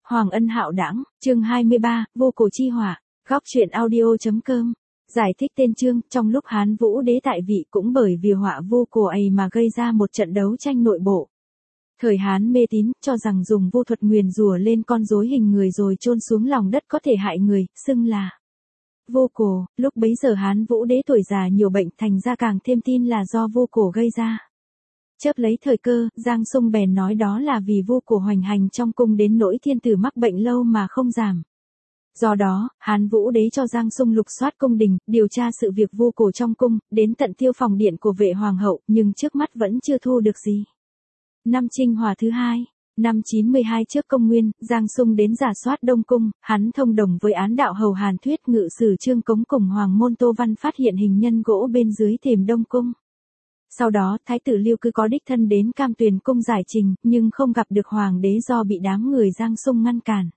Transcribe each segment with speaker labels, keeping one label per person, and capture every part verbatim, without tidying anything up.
Speaker 1: Hoàng ân hạo đãng, chương hai mươi ba, vô cổ chi hỏa, góc truyện audio.com. Giải thích tên chương, trong lúc Hán Vũ đế tại vị cũng bởi vì họa vô cổ ấy mà gây ra một trận đấu tranh nội bộ. Thời Hán mê tín, cho rằng dùng vô thuật nguyền rủa lên con rối hình người rồi chôn xuống lòng đất có thể hại người, xưng là vô cổ. Lúc bấy giờ Hán Vũ đế tuổi già nhiều bệnh, thành ra càng thêm tin là do vô cổ gây ra. Chớp lấy thời cơ, Giang Sung bèn nói đó là vì vô cổ hoành hành trong cung đến nỗi thiên tử mắc bệnh lâu mà không giảm. Do đó, Hán Vũ đế cho Giang Sung lục soát cung đình, điều tra sự việc vô cổ trong cung, đến tận tiêu phòng điện của vệ hoàng hậu, nhưng trước mắt vẫn chưa thu được gì. Năm Trinh Hòa thứ hai, năm chín mươi hai trước công nguyên, Giang Sung đến rà soát Đông cung, hắn thông đồng với án đạo hầu Hàn Thuyết ngự sử Trương Cống cùng Hoàng môn Tô Văn phát hiện hình nhân gỗ bên dưới thềm Đông cung. Sau đó, Thái tử Liêu cứ có đích thân đến Cam Tuyền cung giải trình, nhưng không gặp được hoàng đế do bị đám người Giang Sung ngăn cản.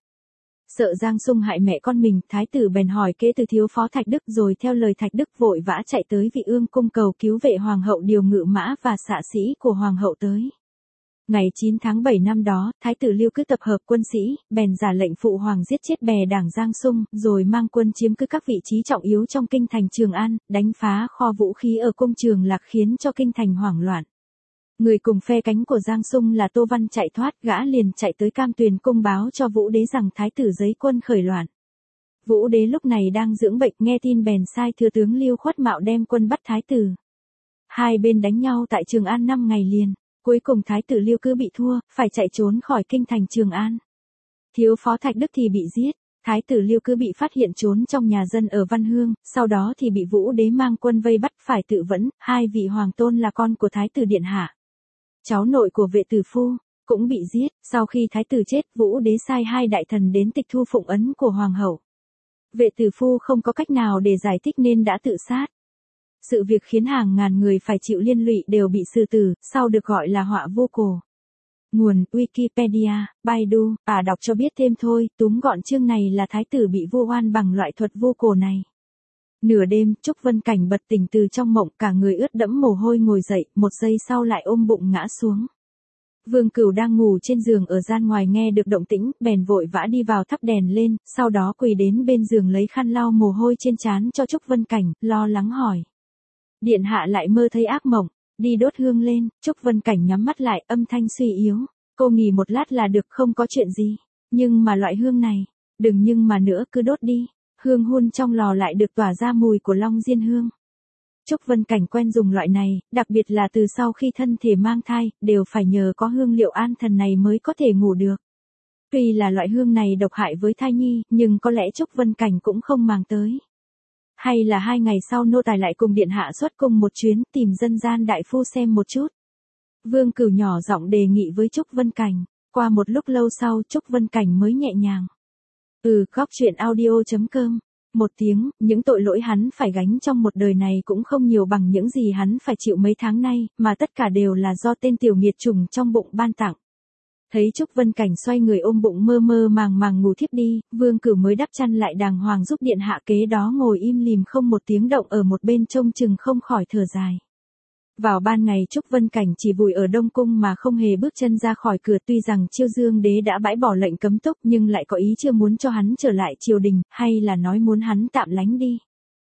Speaker 1: Sợ Giang Sung hại mẹ con mình, Thái tử bèn hỏi kế từ thiếu phó Thạch Đức, rồi theo lời Thạch Đức vội vã chạy tới Vị Ương cung cầu cứu vệ hoàng hậu điều ngự mã và xạ sĩ của hoàng hậu tới. Ngày chín tháng bảy năm đó, Thái tử Liêu cứ tập hợp quân sĩ, bèn giả lệnh phụ hoàng giết chết bè đảng Giang Sung, rồi mang quân chiếm cứ các vị trí trọng yếu trong kinh thành Trường An, đánh phá kho vũ khí ở cung Trường Lạc khiến cho kinh thành hoảng loạn. Người cùng phe cánh của Giang Sung là Tô Văn chạy thoát, gã liền chạy tới Cam Tuyền cung báo cho Vũ đế rằng Thái tử giấy quân khởi loạn. Vũ đế lúc này đang dưỡng bệnh, nghe tin bèn sai thừa tướng Liêu Khuất Mạo đem quân bắt Thái tử. Hai bên đánh nhau tại Trường An năm ngày liền. Cuối cùng Thái tử Liêu cứ bị thua, phải chạy trốn khỏi kinh thành Trường An. Thiếu phó Thạch Đức thì bị giết, Thái tử Liêu cứ bị phát hiện trốn trong nhà dân ở Văn Hương, sau đó thì bị Vũ đế mang quân vây bắt phải tự vẫn. Hai vị hoàng tôn là con của Thái tử điện hạ, cháu nội của vệ tử phu, cũng bị giết. Sau khi Thái tử chết, Vũ đế sai hai đại thần đến tịch thu phụng ấn của hoàng hậu. Vệ tử phu không có cách nào để giải thích nên đã tự sát. Sự việc khiến hàng ngàn người phải chịu liên lụy đều bị xử tử, sau được gọi là họa vô cổ. Nguồn Wikipedia, Baidu, à đọc cho biết thêm thôi, túm gọn chương này là Thái tử bị vu oan bằng loại thuật vô cổ này. Nửa đêm, Trúc Vân Cảnh bật tỉnh từ trong mộng, cả người ướt đẫm mồ hôi ngồi dậy, một giây sau lại ôm bụng ngã xuống. Vương Cửu đang ngủ trên giường ở gian ngoài nghe được động tĩnh, bèn vội vã đi vào thắp đèn lên, sau đó quỳ đến bên giường lấy khăn lau mồ hôi trên trán cho Trúc Vân Cảnh, lo lắng hỏi. Điện hạ lại mơ thấy ác mộng, đi đốt hương lên. Trúc Vân Cảnh nhắm mắt lại, âm thanh suy yếu. Cô nghỉ một lát là được, không có chuyện gì. Nhưng mà loại hương này, đừng nhưng mà nữa, cứ đốt đi. Hương hun trong lò lại được tỏa ra mùi của long diên hương. Trúc Vân Cảnh quen dùng loại này, đặc biệt là từ sau khi thân thể mang thai, đều phải nhờ có hương liệu an thần này mới có thể ngủ được. Tuy là loại hương này độc hại với thai nhi, nhưng có lẽ Trúc Vân Cảnh cũng không màng tới. Hay là hai ngày sau nô tài lại cùng điện hạ xuất cung một chuyến, tìm dân gian đại phu xem một chút. Vương Cửu nhỏ giọng đề nghị với Trúc Vân Cảnh. Qua một lúc lâu sau, Trúc Vân Cảnh mới nhẹ nhàng. Ừ, góc truyện audio.com. Một tiếng, những tội lỗi hắn phải gánh trong một đời này cũng không nhiều bằng những gì hắn phải chịu mấy tháng nay, mà tất cả đều là do tên tiểu nghiệt trùng trong bụng ban tặng. Thấy Trúc Vân Cảnh xoay người ôm bụng mơ mơ màng màng ngủ thiếp đi, Vương Cửu mới đắp chăn lại đàng hoàng giúp điện hạ, kế đó ngồi im lìm không một tiếng động ở một bên trông chừng không khỏi thở dài. Vào ban ngày Trúc Vân Cảnh chỉ vùi ở Đông cung mà không hề bước chân ra khỏi cửa, tuy rằng Chiêu Dương đế đã bãi bỏ lệnh cấm túc nhưng lại có ý chưa muốn cho hắn trở lại triều đình, hay là nói muốn hắn tạm lánh đi.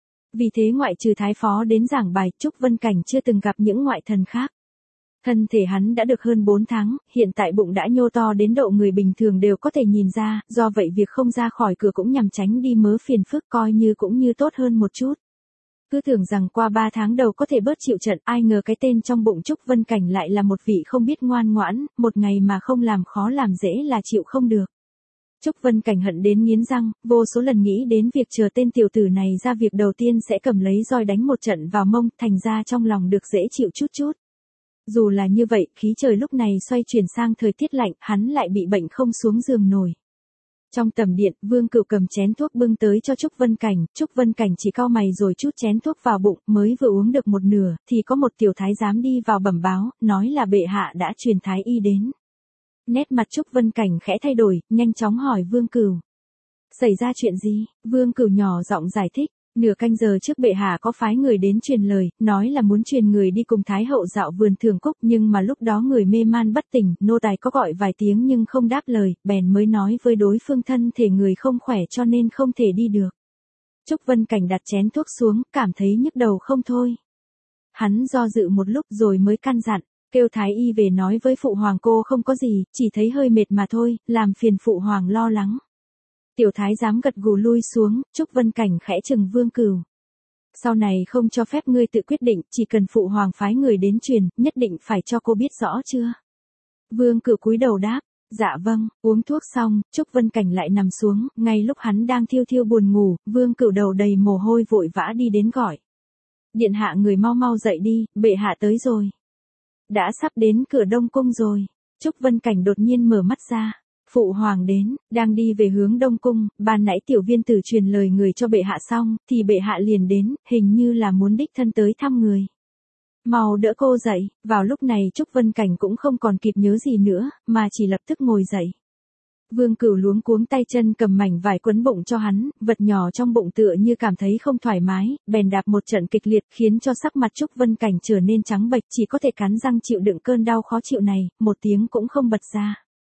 Speaker 1: Vì thế ngoại trừ thái phó đến giảng bài, Trúc Vân Cảnh chưa từng gặp những ngoại thần khác. Thân thể hắn đã được hơn bốn tháng, hiện tại bụng đã nhô to đến độ người bình thường đều có thể nhìn ra, do vậy việc không ra khỏi cửa cũng nhằm tránh đi mớ phiền phức, coi như cũng như tốt hơn một chút. Cứ tưởng rằng qua ba tháng đầu có thể bớt chịu trận, ai ngờ cái tên trong bụng Trúc Vân Cảnh lại là một vị không biết ngoan ngoãn, một ngày mà không làm khó làm dễ là chịu không được. Trúc Vân Cảnh hận đến nghiến răng, vô số lần nghĩ đến việc chờ tên tiểu tử này ra việc đầu tiên sẽ cầm lấy roi đánh một trận vào mông, thành ra trong lòng được dễ chịu chút chút. Dù là như vậy, khí trời lúc này xoay chuyển sang thời tiết lạnh, hắn lại bị bệnh không xuống giường nổi. Trong tầm điện, Vương Cửu cầm chén thuốc bưng tới cho Trúc Vân Cảnh, Trúc Vân Cảnh chỉ cau mày rồi trút chén thuốc vào bụng, mới vừa uống được một nửa, thì có một tiểu thái giám đi vào bẩm báo, nói là bệ hạ đã truyền thái y đến. Nét mặt Trúc Vân Cảnh khẽ thay đổi, nhanh chóng hỏi Vương Cửu. Xảy ra chuyện gì? Vương Cửu nhỏ giọng giải thích, Nửa canh giờ trước bệ hạ có phái người đến truyền lời, nói là muốn truyền người đi cùng Thái hậu dạo vườn thưởng cúc, nhưng mà lúc đó người mê man bất tỉnh, nô tài có gọi vài tiếng nhưng không đáp lời, bèn mới nói với đối phương thân thể người không khỏe cho nên không thể đi được. Trúc Vân Cảnh đặt chén thuốc xuống, cảm thấy nhức đầu không thôi. Hắn do dự một lúc rồi mới căn dặn, kêu Thái y về nói với phụ hoàng cô không có gì, chỉ thấy hơi mệt mà thôi, làm phiền phụ hoàng lo lắng. Tiểu thái giám gật gù lui xuống, Trúc Vân Cảnh khẽ chừng Vương Cửu. Sau này không cho phép ngươi tự quyết định, chỉ cần phụ hoàng phái người đến truyền, nhất định phải cho cô biết rõ chưa? Vương Cửu cúi đầu đáp, dạ vâng, uống thuốc xong, Trúc Vân Cảnh lại nằm xuống, ngay lúc hắn đang thiêu thiêu buồn ngủ, Vương Cửu đầu đầy mồ hôi vội vã đi đến gọi. Điện hạ người mau mau dậy đi, bệ hạ tới rồi. Đã sắp đến cửa Đông Cung rồi. Trúc Vân Cảnh đột nhiên mở mắt ra. Phụ hoàng đến, đang đi về hướng Đông Cung, ban nãy tiểu viên tử truyền lời người cho bệ hạ xong, thì bệ hạ liền đến, hình như là muốn đích thân tới thăm người. Mau đỡ cô dậy, vào lúc này Trúc Vân Cảnh cũng không còn kịp nhớ gì nữa, mà chỉ lập tức ngồi dậy. Vương Cửu luống cuống tay chân cầm mảnh vải quấn bụng cho hắn, vật nhỏ trong bụng tựa như cảm thấy không thoải mái, bèn đạp một trận kịch liệt khiến cho sắc mặt Trúc Vân Cảnh trở nên trắng bệch, chỉ có thể cắn răng chịu đựng cơn đau khó chịu này, một tiếng cũng không bật ra.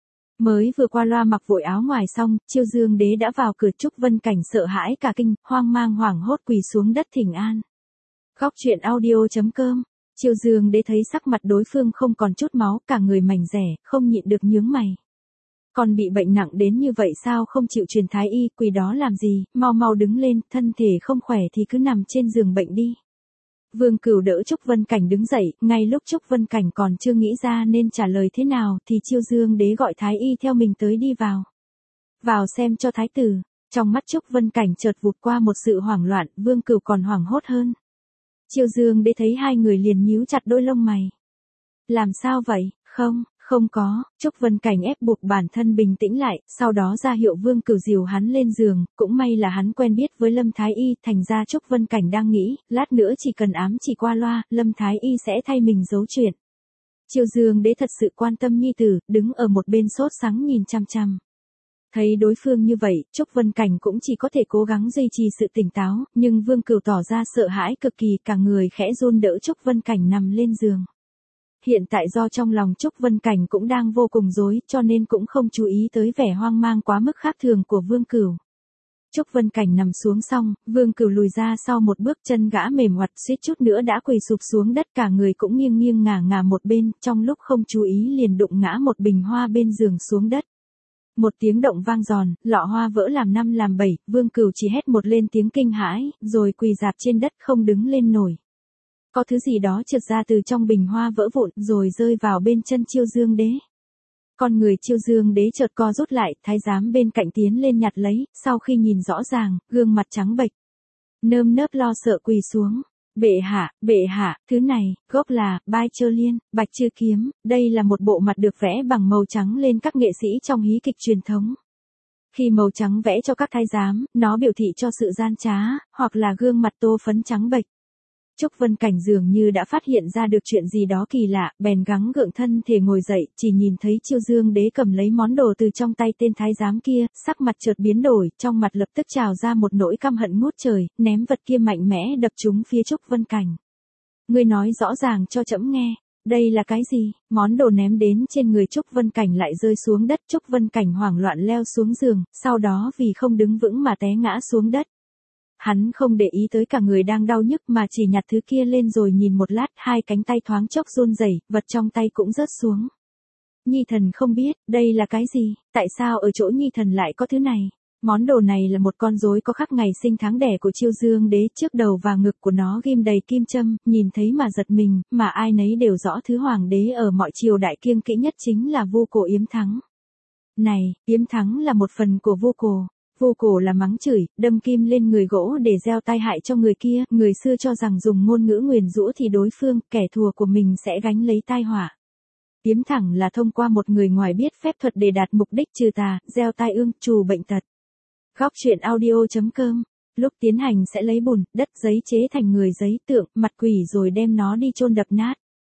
Speaker 1: Mới vừa qua loa mặc vội áo ngoài xong, Chiêu Dương Đế đã vào cửa. Trúc Vân Cảnh sợ hãi cả kinh, hoang mang hoảng hốt quỳ xuống đất thỉnh an. Góc truyện audio chấm com. Chiêu Dương Đế thấy sắc mặt đối phương không còn chút máu, cả người mảnh rẻ, không nhịn được nhướng mày. Còn bị bệnh nặng đến như vậy sao không chịu truyền thái y, quỳ đó làm gì, mau mau đứng lên, thân thể không khỏe thì cứ nằm trên giường bệnh đi. Vương Cửu đỡ Trúc Vân Cảnh đứng dậy, ngay lúc Trúc Vân Cảnh còn chưa nghĩ ra nên trả lời thế nào thì Chiêu Dương Đế gọi thái y theo mình tới đi vào. Vào xem cho thái tử. Trong mắt Trúc Vân Cảnh chợt vụt qua một sự hoảng loạn, Vương Cửu còn hoảng hốt hơn. Chiêu Dương Đế thấy hai người liền nhíu chặt đôi lông mày. Làm sao vậy? Không, không có. Trúc Vân Cảnh ép buộc bản thân bình tĩnh lại, sau đó ra hiệu Vương Cửu dìu hắn lên giường, cũng may là hắn quen biết với Lâm Thái Y, thành ra Trúc Vân Cảnh đang nghĩ, lát nữa chỉ cần ám chỉ qua loa, Lâm Thái Y sẽ thay mình giấu chuyện. Chiêu Dương Đế thật sự quan tâm nhi tử, đứng ở một bên sốt sắng nhìn chăm chăm. Thấy đối phương như vậy, Trúc Vân Cảnh cũng chỉ có thể cố gắng duy trì sự tỉnh táo, nhưng Vương Cửu tỏ ra sợ hãi cực kỳ, cả người khẽ run đỡ Trúc Vân Cảnh nằm lên giường. Hiện tại do trong lòng Trúc Vân Cảnh cũng đang vô cùng rối, cho nên cũng không chú ý tới vẻ hoang mang quá mức khác thường của Vương Cửu. Trúc Vân Cảnh nằm xuống xong, Vương Cửu lùi ra sau một bước, chân gã mềm oặt suýt chút nữa đã quỳ sụp xuống đất, cả người cũng nghiêng nghiêng ngả ngả một bên, trong lúc không chú ý liền đụng ngã một bình hoa bên giường xuống đất. Một tiếng động vang giòn, lọ hoa vỡ làm năm làm bảy, Vương Cửu chỉ hét một lên tiếng kinh hãi, rồi quỳ rạp trên đất không đứng lên nổi. Có thứ gì đó trượt ra từ trong bình hoa vỡ vụn, rồi rơi vào bên chân Chiêu Dương Đế. Con người Chiêu Dương Đế chợt co rút lại, thái giám bên cạnh tiến lên nhặt lấy, sau khi nhìn rõ ràng, gương mặt trắng bệch. Nơm nớp lo sợ quỳ xuống. Bệ hạ, bệ hạ, thứ này, gốc là, bai chơ liên, bạch chư kiếm, đây là một bộ mặt được vẽ bằng màu trắng lên các nghệ sĩ trong hí kịch truyền thống. Khi màu trắng vẽ cho các thái giám, nó biểu thị cho sự gian trá, hoặc là gương mặt tô phấn trắng bệch. Trúc Vân Cảnh dường như đã phát hiện ra được chuyện gì đó kỳ lạ, bèn gắng gượng thân thể ngồi dậy, chỉ nhìn thấy Chiêu Dương Đế cầm lấy món đồ từ trong tay tên thái giám kia, sắc mặt chợt biến đổi, trong mặt lập tức trào ra một nỗi căm hận ngút trời, ném vật kia mạnh mẽ đập trúng phía Trúc Vân Cảnh. Ngươi nói rõ ràng cho trẫm nghe, đây là cái gì? Món đồ ném đến trên người Trúc Vân Cảnh lại rơi xuống đất, Trúc Vân Cảnh hoảng loạn leo xuống giường, sau đó vì không đứng vững mà té ngã xuống đất. Hắn không để ý tới cả người đang đau nhức mà chỉ nhặt thứ kia lên rồi nhìn một lát, hai cánh tay thoáng chốc run rẩy, vật trong tay cũng rớt xuống. Nhi thần không biết, đây là cái gì, tại sao ở chỗ Nhi thần lại có thứ này? Món đồ này là một con rối có khắc ngày sinh tháng đẻ của Chiêu Dương Đế, trước đầu và ngực của nó ghim đầy kim châm, nhìn thấy mà giật mình, mà ai nấy đều rõ thứ hoàng đế ở mọi triều đại kiêng kỵ nhất chính là Vu Cổ Yếm Thắng. Này, Yếm Thắng là một phần của Vu Cổ. Vu Cổ là mắng chửi, đâm kim lên người gỗ để gieo tai hại cho người kia, người xưa cho rằng dùng ngôn ngữ nguyền rủa thì đối phương, kẻ thù của mình sẽ gánh lấy tai họa. Yếm Thẳng là thông qua một người ngoài biết phép thuật để đạt mục đích trừ tà, gieo tai ương, trù bệnh tật. Góc truyện audio chấm com. Lúc tiến hành sẽ lấy bùn, đất, giấy chế thành người giấy tượng, mặt quỷ rồi đem nó đi chôn đập nát.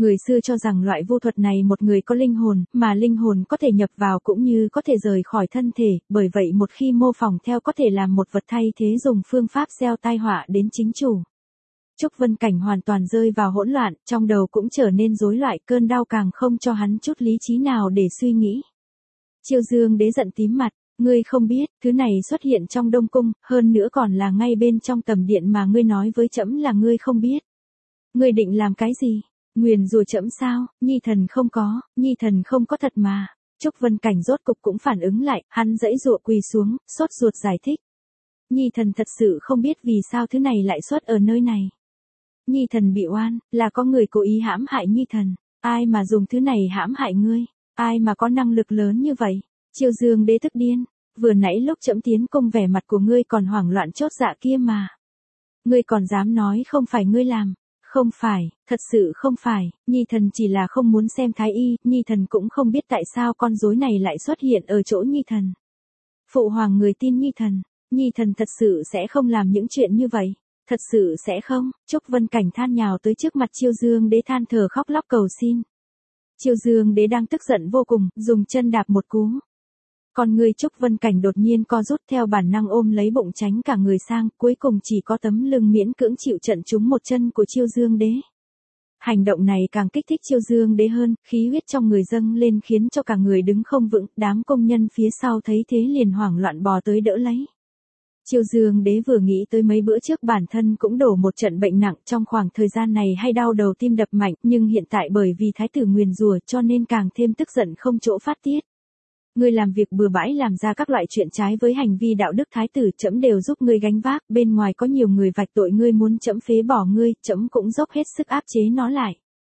Speaker 1: Người xưa cho rằng loại vu thuật này một người có linh hồn, mà linh hồn có thể nhập vào cũng như có thể rời khỏi thân thể, bởi vậy một khi mô phỏng theo có thể làm một vật thay thế dùng phương pháp gieo tai họa đến chính chủ. Trúc Vân Cảnh hoàn toàn rơi vào hỗn loạn, trong đầu cũng trở nên rối loạn, cơn đau càng không cho hắn chút lý trí nào để suy nghĩ. Chiêu Dương Đế giận tím mặt, ngươi không biết, thứ này xuất hiện trong Đông Cung, hơn nữa còn là ngay bên trong tầm điện mà ngươi nói với trẫm là ngươi không biết. Ngươi định làm cái gì? Nguyền rủa trẫm sao? Nhi thần không có, Nhi thần không có thật mà. Trúc Vân Cảnh rốt cục cũng phản ứng lại, hắn giãy giụa quỳ xuống, sốt ruột giải thích. Nhi thần thật sự không biết vì sao thứ này lại xuất ở nơi này. Nhi thần bị oan, là có người cố ý hãm hại Nhi thần. Ai mà dùng thứ này hãm hại ngươi? Ai mà có năng lực lớn như vậy? Chiêu Dương Đế tức điên, vừa nãy lúc trẫm tiến cung vẻ mặt của ngươi còn hoảng loạn chốt dạ kia mà. Ngươi còn dám nói không phải ngươi làm. Không phải, thật sự không phải, Nhi thần chỉ là không muốn xem thái y, Nhi thần cũng không biết tại sao con rối này lại xuất hiện ở chỗ Nhi thần. Phụ hoàng người tin Nhi thần, Nhi thần thật sự sẽ không làm những chuyện như vậy, thật sự sẽ không. Trúc Vân Cảnh than nhào tới trước mặt Chiêu Dương Đế than thở khóc lóc cầu xin. Chiêu Dương Đế đang tức giận vô cùng, dùng chân đạp một cú. Còn người Trúc Vân Cảnh đột nhiên co rút theo bản năng ôm lấy bụng tránh cả người sang, cuối cùng chỉ có tấm lưng miễn cưỡng chịu trận trúng một chân của Chiêu Dương Đế. Hành động này càng kích thích Chiêu Dương Đế hơn, khí huyết trong người dâng lên khiến cho cả người đứng không vững, đám công nhân phía sau thấy thế liền hoảng loạn bò tới đỡ lấy. Chiêu Dương Đế vừa nghĩ tới mấy bữa trước bản thân cũng đổ một trận bệnh nặng, trong khoảng thời gian này hay đau đầu tim đập mạnh, nhưng hiện tại bởi vì thái tử nguyền rủa cho nên càng thêm tức giận không chỗ phát tiết. Ngươi làm việc bừa bãi làm ra các loại chuyện trái với hành vi đạo đức thái tử, trẫm đều giúp ngươi gánh vác, bên ngoài có nhiều người vạch tội ngươi muốn trẫm phế bỏ ngươi, trẫm cũng dốc hết sức áp chế nó lại.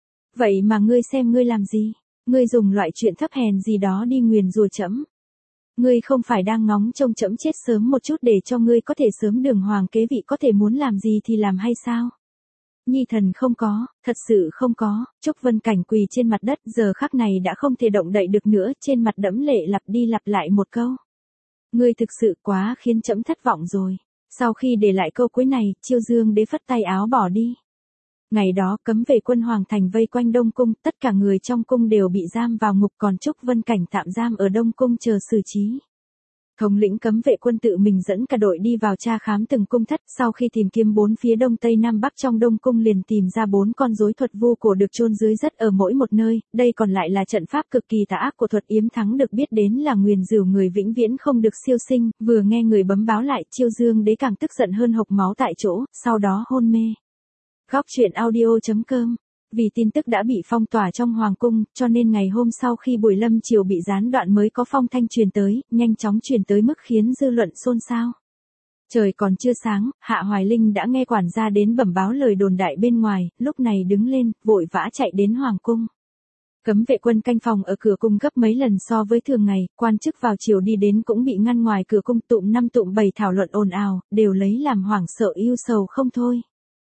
Speaker 1: Vậy mà ngươi xem ngươi làm gì? Ngươi dùng loại chuyện thấp hèn gì đó đi nguyền rủa trẫm. Ngươi không phải đang ngóng trông trẫm chết sớm một chút để cho ngươi có thể sớm đường hoàng kế vị, có thể muốn làm gì thì làm hay sao? Nhi thần không có, thật sự không có. Trúc Vân Cảnh quỳ trên mặt đất, giờ khắc này đã không thể động đậy được nữa, trên mặt đẫm lệ lặp đi lặp lại một câu. Ngươi thực sự quá khiến trẫm thất vọng rồi. Sau khi để lại câu cuối này, Chiêu Dương Đế phất tay áo bỏ đi. Ngày đó cấm vệ quân Hoàng Thành vây quanh Đông Cung, tất cả người trong cung đều bị giam vào ngục, còn Trúc Vân Cảnh tạm giam ở Đông Cung chờ xử trí. Thống lĩnh cấm vệ quân tự mình dẫn cả đội đi vào tra khám từng cung thất, sau khi tìm kiếm bốn phía đông tây nam bắc trong Đông Cung liền tìm ra bốn con rối thuật vu cổ được chôn dưới đất ở mỗi một nơi, đây còn lại là trận pháp cực kỳ tà ác của thuật yếm thắng được biết đến là nguyền rủa người vĩnh viễn không được siêu sinh, vừa nghe người bấm báo lại, Chiêu Dương Đế càng tức giận hơn hộc máu tại chỗ, sau đó hôn mê. Góc truyện audio chấm com. Vì tin tức đã bị phong tỏa trong hoàng cung, cho nên ngày hôm sau khi buổi lâm chiều bị gián đoạn mới có phong thanh truyền tới, nhanh chóng truyền tới mức khiến dư luận xôn xao. Trời còn chưa sáng, Hạ Hoài Linh đã nghe quản gia đến bẩm báo lời đồn đại bên ngoài, lúc này đứng lên, vội vã chạy đến hoàng cung. Cấm vệ quân canh phòng ở cửa cung gấp mấy lần so với thường ngày, quan chức vào chiều đi đến cũng bị ngăn ngoài cửa cung, tụm năm tụm bảy thảo luận ồn ào, đều lấy làm hoảng sợ ưu sầu không thôi.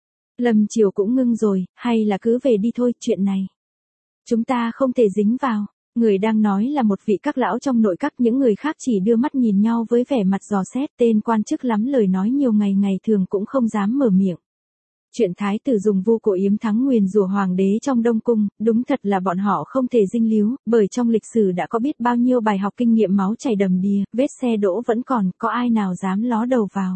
Speaker 1: Lâm chiều cũng ngưng rồi, hay là cứ về đi thôi, chuyện này chúng ta không thể dính vào. Người đang nói là một vị các lão trong nội các, những người khác chỉ đưa mắt nhìn nhau với vẻ mặt dò xét, tên quan chức lắm lời nói nhiều ngày ngày thường cũng không dám mở miệng. Chuyện thái tử dùng vu cổ yếm thắng nguyền rủa hoàng đế trong Đông Cung, đúng thật là bọn họ không thể dinh líu, bởi trong lịch sử đã có biết bao nhiêu bài học kinh nghiệm máu chảy đầm đìa, vết xe đỗ vẫn còn, có ai nào dám ló đầu vào.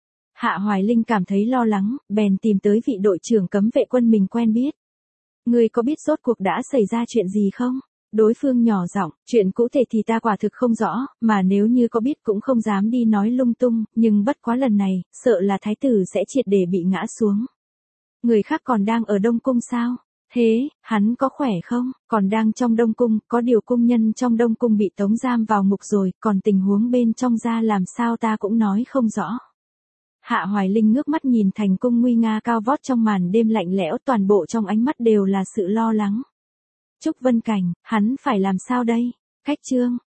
Speaker 1: Hạ Hoài Linh cảm thấy lo lắng, bèn tìm tới vị đội trưởng cấm vệ quân mình quen biết. Người có biết rốt cuộc đã xảy ra chuyện gì không? Đối phương nhỏ giọng, chuyện cụ thể thì ta quả thực không rõ, mà nếu như có biết cũng không dám đi nói lung tung, nhưng bất quá lần này, sợ là thái tử sẽ triệt để bị ngã xuống. Người khác còn đang ở Đông Cung sao? Thế, hắn có khỏe không? Còn đang trong Đông Cung, có điều cung nhân trong Đông Cung bị tống giam vào ngục rồi, còn tình huống bên trong ra làm sao ta cũng nói không rõ. Hạ Hoài Linh ngước mắt nhìn thành cung nguy nga cao vót trong màn đêm lạnh lẽo, toàn bộ trong ánh mắt đều là sự lo lắng. Trúc Vân Cảnh, hắn phải làm sao đây? Khách trương,